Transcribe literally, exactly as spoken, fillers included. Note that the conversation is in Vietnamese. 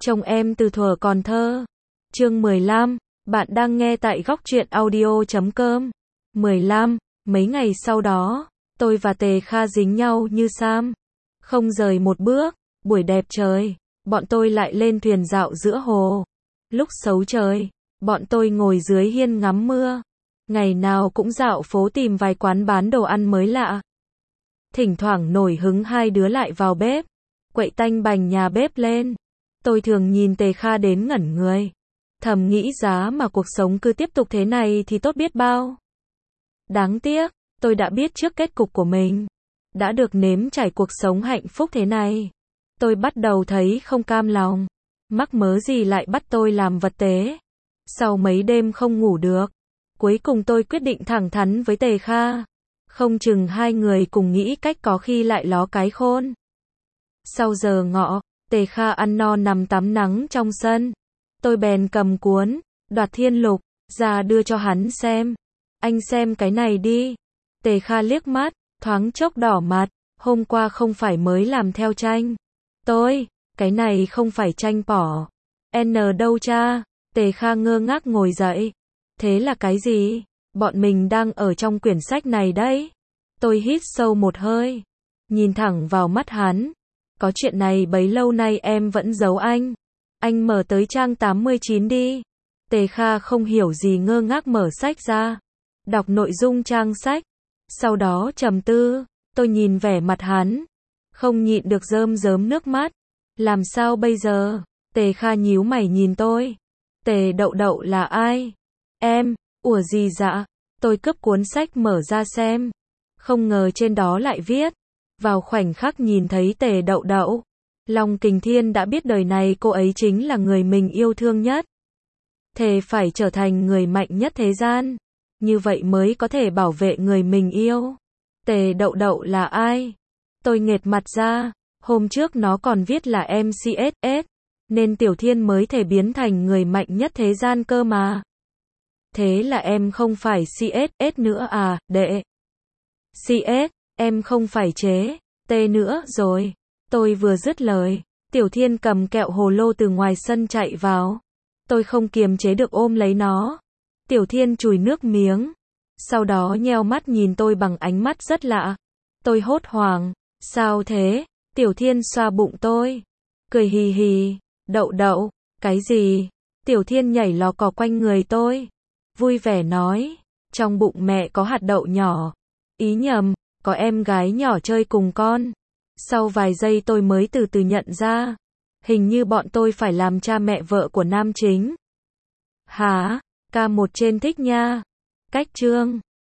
Chồng em từ thuở còn thơ. Chương mười lăm, bạn đang nghe tại góc truyện audio chấm com. mười lăm, mấy ngày sau đó, tôi và Tề Kha dính nhau như Sam. Không rời một bước, buổi đẹp trời, bọn tôi lại lên thuyền dạo giữa hồ. Lúc xấu trời, bọn tôi ngồi dưới hiên ngắm mưa. Ngày nào cũng dạo phố tìm vài quán bán đồ ăn mới lạ. Thỉnh thoảng nổi hứng hai đứa lại vào bếp, quậy tanh bành nhà bếp lên. Tôi thường nhìn Tề Kha đến ngẩn người. Thầm nghĩ giá mà cuộc sống cứ tiếp tục thế này thì tốt biết bao. Đáng tiếc, tôi đã biết trước kết cục của mình. Đã được nếm trải cuộc sống hạnh phúc thế này. Tôi bắt đầu thấy không cam lòng. Mắc mớ gì lại bắt tôi làm vật tế. Sau mấy đêm không ngủ được, cuối cùng tôi quyết định thẳng thắn với Tề Kha. Không chừng hai người cùng nghĩ cách có khi lại ló cái khôn. Sau giờ ngọ, Tề Kha ăn no nằm tắm nắng trong sân. Tôi bèn cầm cuốn Đoạt Thiên Lục ra đưa cho hắn xem. Anh xem cái này đi. Tề Kha liếc mắt, thoáng chốc đỏ mặt. Hôm qua không phải mới làm theo tranh. Tôi, cái này không phải tranh bỏ. N đâu cha. Tề Kha ngơ ngác ngồi dậy. Thế là cái gì? Bọn mình đang ở trong quyển sách này đấy. Tôi hít sâu một hơi, nhìn thẳng vào mắt hắn. Có chuyện này bấy lâu nay em vẫn giấu anh. Anh mở tới trang tám mươi chín đi. Tề Kha không hiểu gì ngơ ngác mở sách ra. Đọc nội dung trang sách. Sau đó trầm tư. Tôi nhìn vẻ mặt hắn. Không nhịn được rơm rớm nước mắt. Làm sao bây giờ? Tề Kha nhíu mày nhìn tôi. Tề Đậu Đậu là ai? Em, ủa gì dạ? Tôi cướp cuốn sách mở ra xem. Không ngờ trên đó lại viết. Vào khoảnh khắc nhìn thấy Tề Đậu Đậu, Long Kình Thiên đã biết đời này cô ấy chính là người mình yêu thương nhất. Thề phải trở thành người mạnh nhất thế gian. Như vậy mới có thể bảo vệ người mình yêu. Tề Đậu Đậu là ai? Tôi nghệt mặt ra. Hôm trước nó còn viết là em xê ét ét. Nên Tiểu Thiên mới thể biến thành người mạnh nhất thế gian cơ mà. Thế là em không phải xê ét ét nữa à, đệ? xê ét, em không phải chế T nữa rồi. Tôi vừa dứt lời, Tiểu Thiên cầm kẹo hồ lô từ ngoài sân chạy vào. Tôi không kiềm chế được ôm lấy nó. Tiểu Thiên chùi nước miếng. Sau đó nheo mắt nhìn tôi bằng ánh mắt rất lạ. Tôi hốt hoảng. Sao thế? Tiểu Thiên xoa bụng tôi. Cười hì hì. Đậu đậu. Cái gì? Tiểu Thiên nhảy lò cò quanh người tôi. Vui vẻ nói. Trong bụng mẹ có hạt đậu nhỏ. Ý nhầm, có em gái nhỏ chơi cùng con. Sau vài giây tôi mới từ từ nhận ra. Hình như bọn tôi phải làm cha mẹ vợ của nam chính. Hả? Ca một trên thích nha. Cách chương.